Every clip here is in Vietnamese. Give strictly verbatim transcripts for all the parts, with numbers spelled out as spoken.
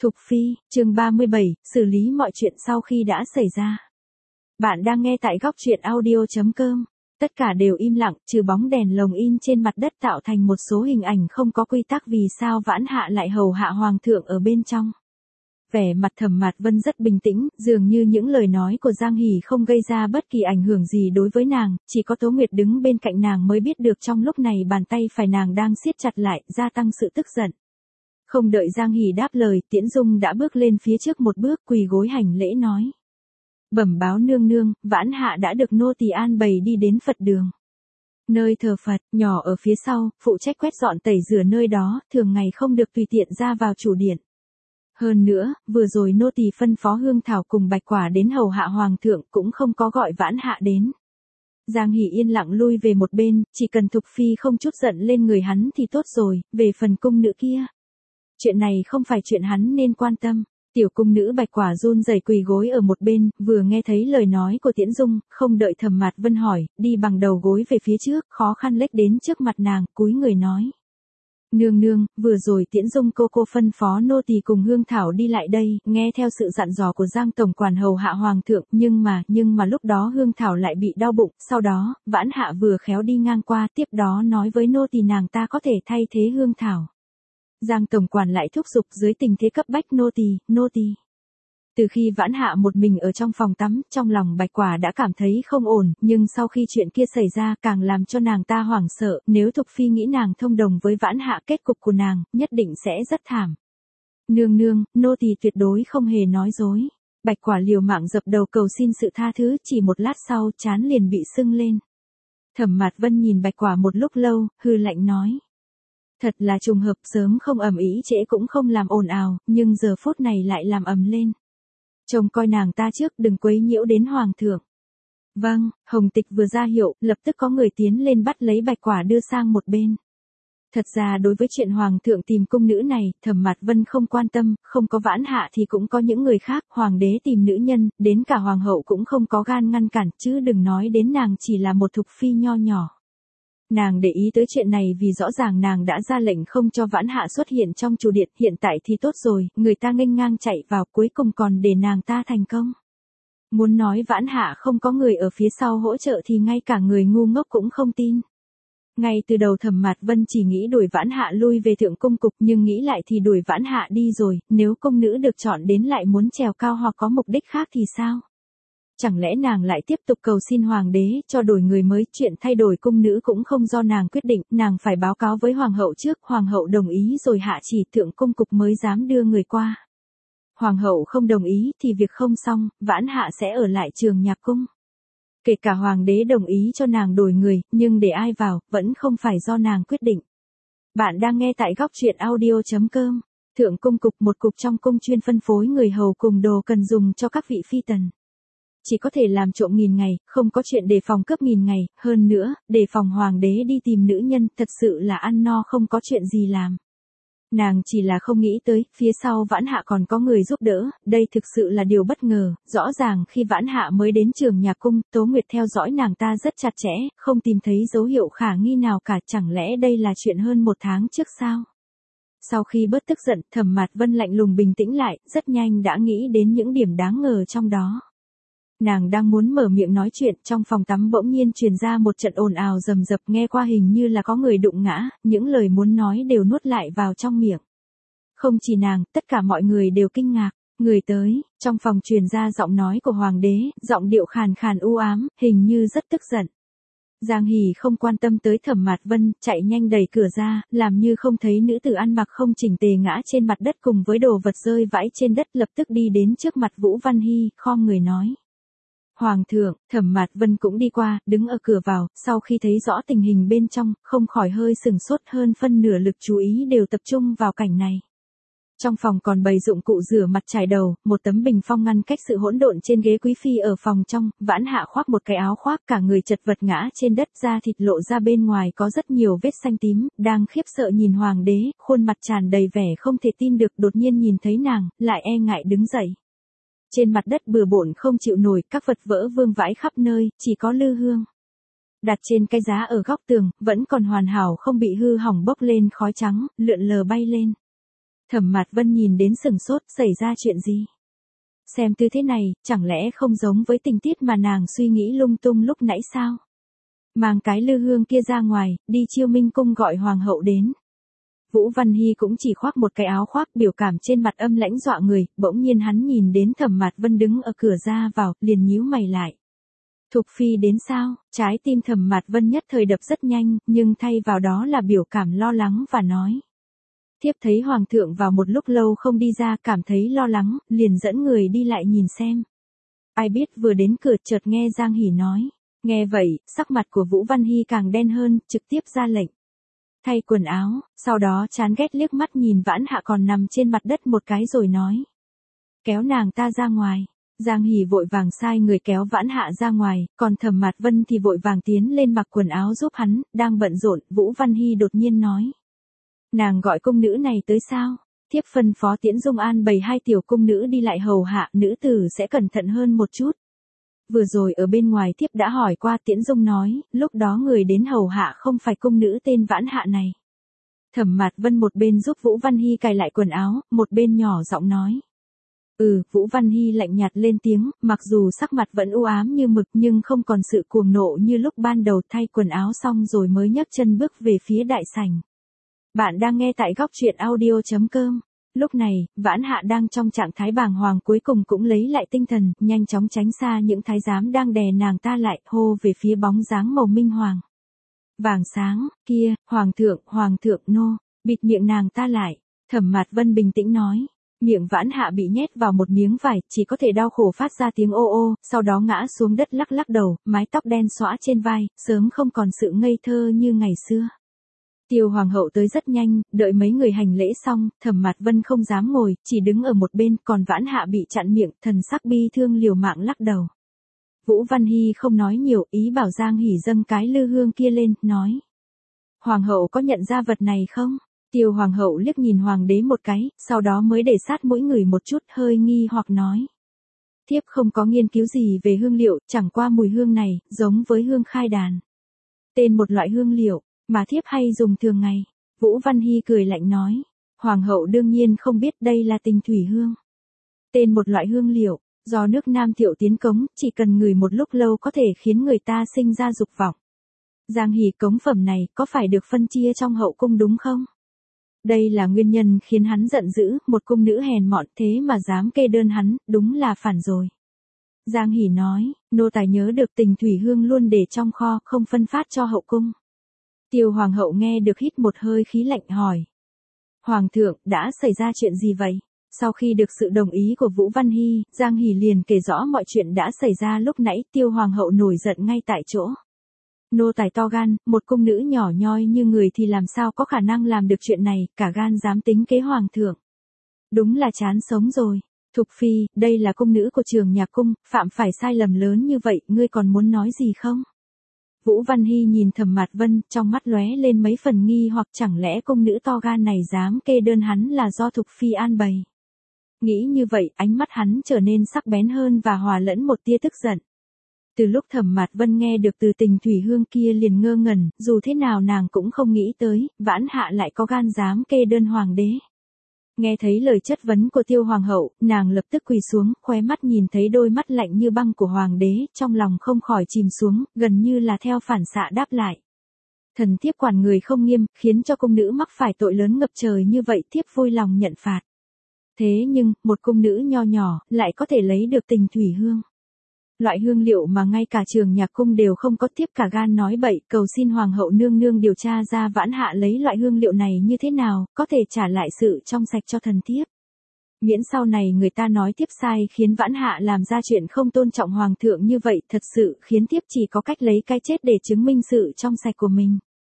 Thục Phi, chương ba mươi bảy, xử lý mọi chuyện sau khi đã xảy ra. Bạn đang nghe tại góc truyện audio chấm com. Tất cả đều im lặng, trừ bóng đèn lồng in trên mặt đất tạo thành một số hình ảnh không có quy tắc vì sao Vãn Hạ lại hầu hạ hoàng thượng ở bên trong. Vẻ mặt Thẩm Mạt Vân rất bình tĩnh, dường như những lời nói của Giang Hỷ không gây ra bất kỳ ảnh hưởng gì đối với nàng, chỉ có Tố Nguyệt đứng bên cạnh nàng mới biết được trong lúc này bàn tay phải nàng đang siết chặt lại, gia tăng sự tức giận. Không đợi Giang Hỷ đáp lời, Tiễn Dung đã bước lên phía trước một bước, quỳ gối hành lễ nói: "Bẩm báo nương nương, Vãn Hạ đã được nô tỳ an bày đi đến Phật đường. Nơi thờ Phật, nhỏ ở phía sau, phụ trách quét dọn tẩy rửa nơi đó, thường ngày không được tùy tiện ra vào chủ điện. Hơn nữa, vừa rồi nô tỳ phân phó Hương Thảo cùng Bạch Quả đến hầu hạ hoàng thượng cũng không có gọi Vãn Hạ đến." Giang Hỷ yên lặng lui về một bên, chỉ cần Thục Phi không chút giận lên người hắn thì tốt rồi, về phần cung nữ kia, chuyện này không phải chuyện hắn nên quan tâm. Tiểu cung nữ Bạch Quả run rẩy quỳ gối ở một bên, vừa nghe thấy lời nói của Tiễn Dung, không đợi Thẩm Mạt Vân hỏi, đi bằng đầu gối về phía trước, khó khăn lết đến trước mặt nàng, cúi người nói: "Nương nương, vừa rồi Tiễn Dung cô cô phân phó nô tỳ cùng Hương Thảo đi lại đây, nghe theo sự dặn dò của Giang tổng quản hầu hạ hoàng thượng, nhưng mà, nhưng mà lúc đó Hương Thảo lại bị đau bụng, sau đó, Vãn Hạ vừa khéo đi ngang qua, tiếp đó nói với nô tỳ nàng ta có thể thay thế Hương Thảo. Giang tổng quản lại thúc giục dưới tình thế cấp bách nô tỳ, nô tỳ." Từ khi Vãn Hạ một mình ở trong phòng tắm, trong lòng Bạch Quả đã cảm thấy không ổn, nhưng sau khi chuyện kia xảy ra càng làm cho nàng ta hoảng sợ, nếu Thục Phi nghĩ nàng thông đồng với Vãn Hạ, kết cục của nàng nhất định sẽ rất thảm. "Nương nương, nô tỳ tuyệt đối không hề nói dối." Bạch Quả liều mạng dập đầu cầu xin sự tha thứ, chỉ một lát sau trán liền bị sưng lên. Thẩm Mạt Vân nhìn Bạch Quả một lúc lâu, hừ lạnh nói: "Thật là trùng hợp, sớm không ầm ĩ trễ cũng không làm ồn ào, nhưng giờ phút này lại làm ầm lên. Trông coi nàng ta trước, đừng quấy nhiễu đến hoàng thượng." "Vâng." Hồng Tịch vừa ra hiệu, lập tức có người tiến lên bắt lấy Bạch Quả đưa sang một bên. Thật ra đối với chuyện hoàng thượng tìm cung nữ này, Thẩm Mạt Vân không quan tâm, không có Vãn Hạ thì cũng có những người khác, hoàng đế tìm nữ nhân, đến cả hoàng hậu cũng không có gan ngăn cản, chứ đừng nói đến nàng chỉ là một thục phi nho nhỏ. Nàng để ý tới chuyện này vì rõ ràng nàng đã ra lệnh không cho Vãn Hạ xuất hiện trong chủ điện, hiện tại thì tốt rồi, người ta nghênh ngang chạy vào, cuối cùng còn để nàng ta thành công. Muốn nói Vãn Hạ không có người ở phía sau hỗ trợ thì ngay cả người ngu ngốc cũng không tin. Ngay từ đầu Thẩm Mạt Vân chỉ nghĩ đuổi Vãn Hạ lui về thượng cung cục, nhưng nghĩ lại thì đuổi Vãn Hạ đi rồi, nếu công nữ được chọn đến lại muốn trèo cao hoặc có mục đích khác thì sao? Chẳng lẽ nàng lại tiếp tục cầu xin hoàng đế cho đổi người mới, chuyện thay đổi cung nữ cũng không do nàng quyết định, nàng phải báo cáo với hoàng hậu trước, hoàng hậu đồng ý rồi hạ chỉ thượng cung cục mới dám đưa người qua. Hoàng hậu không đồng ý thì việc không xong, Vãn Hạ sẽ ở lại Trường Nhạc cung. Kể cả hoàng đế đồng ý cho nàng đổi người, nhưng để ai vào, vẫn không phải do nàng quyết định. Bạn đang nghe tại góc truyện audio chấm com. Thượng cung cục, một cục trong cung chuyên phân phối người hầu cùng đồ cần dùng cho các vị phi tần. Chỉ có thể làm trộm nghìn ngày, không có chuyện đề phòng cướp nghìn ngày, hơn nữa, đề phòng hoàng đế đi tìm nữ nhân, thật sự là ăn no không có chuyện gì làm. Nàng chỉ là không nghĩ tới, phía sau Vãn Hạ còn có người giúp đỡ, đây thực sự là điều bất ngờ, rõ ràng khi Vãn Hạ mới đến Trường Nhạc cung, Tố Nguyệt theo dõi nàng ta rất chặt chẽ, không tìm thấy dấu hiệu khả nghi nào cả, chẳng lẽ đây là chuyện hơn một tháng trước sao? Sau khi bớt tức giận, Thẩm Mạt Vân lạnh lùng bình tĩnh lại, rất nhanh đã nghĩ đến những điểm đáng ngờ trong đó. Nàng đang muốn mở miệng nói chuyện, trong phòng tắm bỗng nhiên truyền ra một trận ồn ào rầm rập, nghe qua hình như là có người đụng ngã, những lời muốn nói đều nuốt lại vào trong miệng. Không chỉ nàng, tất cả mọi người đều kinh ngạc. Người tới, trong phòng truyền ra giọng nói của hoàng đế, giọng điệu khàn khàn u ám, hình như rất tức giận. Giang Hỷ không quan tâm tới Thẩm Mạt Vân, chạy nhanh đẩy cửa ra, làm như không thấy nữ tử ăn mặc không chỉnh tề ngã trên mặt đất cùng với đồ vật rơi vãi trên đất, lập tức đi đến trước mặt Vũ Văn Hy, khom người nói: "Hoàng thượng." Thẩm Mạt Vân cũng đi qua, đứng ở cửa vào, sau khi thấy rõ tình hình bên trong, không khỏi hơi sừng sốt, hơn phân nửa lực chú ý đều tập trung vào cảnh này. Trong phòng còn bày dụng cụ rửa mặt trải đầu, một tấm bình phong ngăn cách sự hỗn độn trên ghế quý phi ở phòng trong, Vãn Hạ khoác một cái áo khoác, cả người chật vật ngã trên đất, da thịt lộ ra bên ngoài có rất nhiều vết xanh tím, đang khiếp sợ nhìn hoàng đế, khuôn mặt tràn đầy vẻ không thể tin được, đột nhiên nhìn thấy nàng, lại e ngại đứng dậy. Trên mặt đất bừa bộn không chịu nổi, các vật vỡ vương vãi khắp nơi, chỉ có lư hương đặt trên cái giá ở góc tường, vẫn còn hoàn hảo không bị hư hỏng bốc lên khói trắng, lượn lờ bay lên. Thẩm Mạt Vân nhìn đến sừng sốt, xảy ra chuyện gì? Xem tư thế này, chẳng lẽ không giống với tình tiết mà nàng suy nghĩ lung tung lúc nãy sao? Mang cái lư hương kia ra ngoài, đi Chiêu Minh cung gọi hoàng hậu đến. Vũ Văn Hy cũng chỉ khoác một cái áo khoác, biểu cảm trên mặt âm lãnh dọa người, bỗng nhiên hắn nhìn đến Thẩm Mạt Vân đứng ở cửa ra vào, liền nhíu mày lại. Thục phi đến sao? Trái tim Thẩm Mạt Vân nhất thời đập rất nhanh, nhưng thay vào đó là biểu cảm lo lắng và nói. Thiếp thấy hoàng thượng vào một lúc lâu không đi ra, cảm thấy lo lắng, liền dẫn người đi lại nhìn xem. Ai biết vừa đến cửa chợt nghe Giang Hỉ nói. Nghe vậy, sắc mặt của Vũ Văn Hy càng đen hơn, trực tiếp ra lệnh. Thay quần áo, sau đó chán ghét liếc mắt nhìn Vãn Hạ còn nằm trên mặt đất một cái rồi nói. Kéo nàng ta ra ngoài. Giang Hỉ vội vàng sai người kéo Vãn Hạ ra ngoài, còn Thẩm Mạt Vân thì vội vàng tiến lên mặc quần áo giúp hắn, đang bận rộn, Vũ Văn Hy đột nhiên nói. Nàng gọi cung nữ này tới sao? Thiếp phân phó Tiễn Dung an bày hai tiểu cung nữ đi lại hầu hạ, nữ tử sẽ cẩn thận hơn một chút. Vừa rồi ở bên ngoài thiếp đã hỏi qua, Tiễn Dung nói, lúc đó người đến hầu hạ không phải cung nữ tên Vãn Hạ này. Thẩm Mạt Vân một bên giúp Vũ Văn Hy cài lại quần áo, một bên nhỏ giọng nói. Ừ, Vũ Văn Hy lạnh nhạt lên tiếng, mặc dù sắc mặt vẫn u ám như mực nhưng không còn sự cuồng nộ như lúc ban đầu. Thay quần áo xong rồi mới nhấc chân bước về phía đại sảnh. Bạn đang nghe tại góc truyện audio chấm com. Lúc này, Vãn Hạ đang trong trạng thái bàng hoàng, cuối cùng cũng lấy lại tinh thần, nhanh chóng tránh xa những thái giám đang đè nàng ta lại, hô về phía bóng dáng màu minh hoàng. Vàng sáng, kia, hoàng thượng, hoàng thượng nô, bịt miệng nàng ta lại. Thẩm Mạt Vân bình tĩnh nói. Miệng Vãn Hạ bị nhét vào một miếng vải, chỉ có thể đau khổ phát ra tiếng ô ô, sau đó ngã xuống đất lắc lắc đầu, mái tóc đen xõa trên vai, sớm không còn sự ngây thơ như ngày xưa. Tiêu hoàng hậu tới rất nhanh, đợi mấy người hành lễ xong, Thẩm Mạt Vân không dám ngồi, chỉ đứng ở một bên, còn Vãn Hạ bị chặn miệng, thần sắc bi thương liều mạng lắc đầu. Vũ Văn Hy không nói nhiều, ý bảo Giang Hỉ dâng cái lư hương kia lên, nói. Hoàng hậu có nhận ra vật này không? Tiêu hoàng hậu liếc nhìn hoàng đế một cái, sau đó mới để sát mũi người một chút, hơi nghi hoặc nói. Thiếp không có nghiên cứu gì về hương liệu, chẳng qua mùi hương này, giống với hương khai đàn. Tên một loại hương liệu, mà thiếp hay dùng thường ngày. Vũ Văn Hy cười lạnh nói. Hoàng hậu đương nhiên không biết đây là tình thủy hương. Tên một loại hương liệu, do nước Nam Thiệu tiến cống, chỉ cần ngửi một lúc lâu có thể khiến người ta sinh ra dục vọng. Giang Hỉ, cống phẩm này có phải được phân chia trong hậu cung đúng không? Đây là nguyên nhân khiến hắn giận dữ, một cung nữ hèn mọn thế mà dám kê đơn hắn, đúng là phản rồi. Giang Hỉ nói, nô tài nhớ được tình thủy hương luôn để trong kho, không phân phát cho hậu cung. Tiêu hoàng hậu nghe được hít một hơi khí lạnh hỏi. Hoàng thượng, đã xảy ra chuyện gì vậy? Sau khi được sự đồng ý của Vũ Văn Hy, Giang Hỉ liền kể rõ mọi chuyện đã xảy ra lúc nãy. Tiêu hoàng hậu nổi giận ngay tại chỗ. Nô tài to gan, một cung nữ nhỏ nhoi như người thì làm sao có khả năng làm được chuyện này, cả gan dám tính kế hoàng thượng. Đúng là chán sống rồi. Thục phi, đây là cung nữ của Trường Nhạc cung, phạm phải sai lầm lớn như vậy, ngươi còn muốn nói gì không? Vũ Văn Hy nhìn Thẩm Mạt Vân, trong mắt lóe lên mấy phần nghi hoặc, chẳng lẽ cung nữ to gan này dám kê đơn hắn là do Thục phi an bày. Nghĩ như vậy, ánh mắt hắn trở nên sắc bén hơn và hòa lẫn một tia tức giận. Từ lúc Thẩm Mạt Vân nghe được từ tình thủy hương kia liền ngơ ngẩn, dù thế nào nàng cũng không nghĩ tới, Vãn Hạ lại có gan dám kê đơn hoàng đế. Nghe thấy lời chất vấn của Tiêu hoàng hậu, nàng lập tức quỳ xuống, khóe mắt nhìn thấy đôi mắt lạnh như băng của hoàng đế, trong lòng không khỏi chìm xuống, gần như là theo phản xạ đáp lại. Thần thiếp quản người không nghiêm, khiến cho cung nữ mắc phải tội lớn ngập trời như vậy, thiếp vui lòng nhận phạt. Thế nhưng, một cung nữ nho nhỏ, lại có thể lấy được tình thủy hương. Loại hương liệu mà ngay cả Trường Nhạc cung đều không có, thiếp cả gan nói bậy, cầu xin hoàng hậu nương nương điều tra ra Vãn Hạ lấy loại hương liệu này như thế nào, có thể trả lại sự trong sạch cho thần thiếp. Miễn sau này người ta nói thiếp sai khiến Vãn Hạ làm ra chuyện không tôn trọng hoàng thượng như vậy, thật sự khiến thiếp chỉ có cách lấy cái chết để chứng minh sự trong sạch của mình.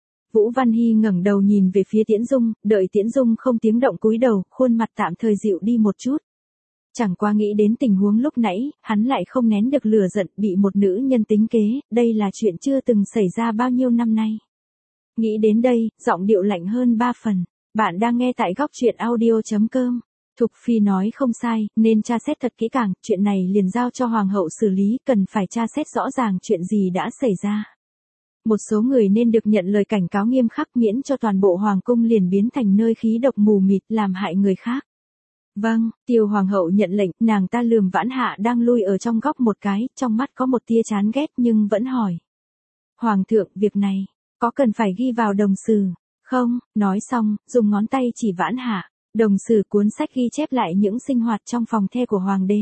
Vũ Văn Hy ngẩng đầu nhìn về phía Tiễn Dung, đợi Tiễn Dung không tiếng động cúi đầu, khuôn mặt tạm thời dịu đi một chút. Chẳng qua nghĩ đến tình huống lúc nãy, hắn lại không nén được lửa giận, bị một nữ nhân tính kế, đây là chuyện chưa từng xảy ra bao nhiêu năm nay. Nghĩ đến đây, giọng điệu lạnh hơn ba phần. Bạn đang nghe tại góc truyện audio chấm com. Thục phi nói không sai, nên tra xét thật kỹ càng, chuyện này liền giao cho hoàng hậu xử lý, cần phải tra xét rõ ràng chuyện gì đã xảy ra. Một số người nên được nhận lời cảnh cáo nghiêm khắc miễn cho toàn bộ hoàng cung liền biến thành nơi khí độc mù mịt làm hại người khác. Vâng, Tiêu hoàng hậu nhận lệnh, nàng ta lườm Vãn Hạ đang lui ở trong góc một cái, trong mắt có một tia chán ghét nhưng vẫn hỏi. Hoàng thượng, việc này, có cần phải ghi vào đồng sử? Không, nói xong, dùng ngón tay chỉ Vãn Hạ, đồng sử cuốn sách ghi chép lại những sinh hoạt trong phòng the của hoàng đế.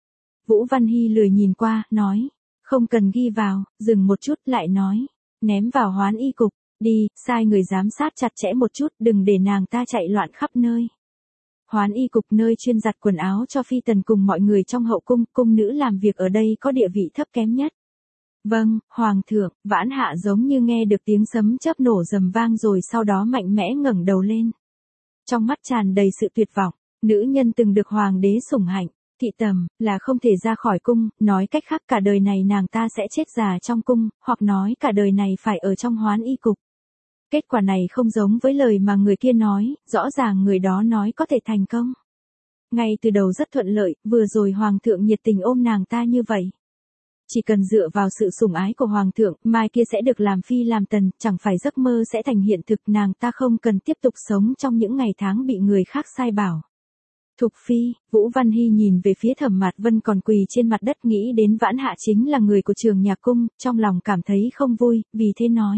Vũ Văn Hy lười nhìn qua, nói, không cần ghi vào, dừng một chút lại nói, ném vào hoán y cục, đi, sai người giám sát chặt chẽ một chút, đừng để nàng ta chạy loạn khắp nơi. Hoán y cục nơi chuyên giặt quần áo cho phi tần cùng mọi người trong hậu cung, cung nữ làm việc ở đây có địa vị thấp kém nhất. Vâng, Hoàng thượng, Vãn Hạ giống như nghe được tiếng sấm chớp nổ rầm vang rồi sau đó mạnh mẽ ngẩng đầu lên. Trong mắt tràn đầy sự tuyệt vọng, nữ nhân từng được hoàng đế sủng hạnh, thị tầm, là không thể ra khỏi cung, nói cách khác cả đời này nàng ta sẽ chết già trong cung, hoặc nói cả đời này phải ở trong hoán y cục. Kết quả này không giống với lời mà người kia nói, rõ ràng người đó nói có thể thành công. Ngay từ đầu rất thuận lợi, vừa rồi hoàng thượng nhiệt tình ôm nàng ta như vậy. Chỉ cần dựa vào sự sủng ái của hoàng thượng, mai kia sẽ được làm phi làm tần, chẳng phải giấc mơ sẽ thành hiện thực, nàng ta không cần tiếp tục sống trong những ngày tháng bị người khác sai bảo. Thục phi, Vũ Văn Hy nhìn về phía Thẩm Mạt Vân còn quỳ trên mặt đất nghĩ đến Vãn Hạ chính là người của Trường Nhạc Cung, trong lòng cảm thấy không vui, vì thế nói.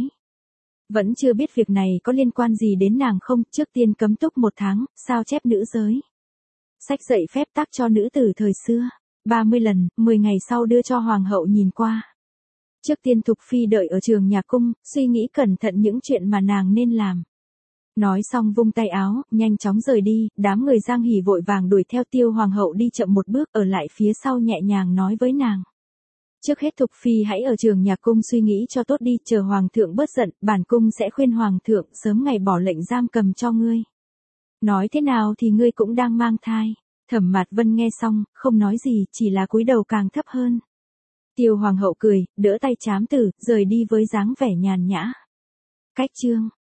Vẫn chưa biết việc này có liên quan gì đến nàng không, trước tiên cấm túc một tháng, sao chép nữ giới. Sách dạy phép tắc cho nữ tử thời xưa, ba mươi lần, mười ngày sau đưa cho hoàng hậu nhìn qua. Trước tiên Thục phi đợi ở Trường Nhạc Cung, suy nghĩ cẩn thận những chuyện mà nàng nên làm. Nói xong vung tay áo, nhanh chóng rời đi, đám người Giang Hỉ vội vàng đuổi theo Tiêu hoàng hậu đi chậm một bước, ở lại phía sau nhẹ nhàng nói với nàng. Trước hết Thục phi hãy ở Trường Nhạc Cung suy nghĩ cho tốt đi, chờ hoàng thượng bớt giận, bản cung sẽ khuyên hoàng thượng sớm ngày bỏ lệnh giam cầm cho ngươi. Nói thế nào thì ngươi cũng đang mang thai. Thẩm Mạt Vân nghe xong, không nói gì, chỉ là cúi đầu càng thấp hơn. Tiêu hoàng hậu cười, đỡ tay Trám Tử, rời đi với dáng vẻ nhàn nhã. Cách chương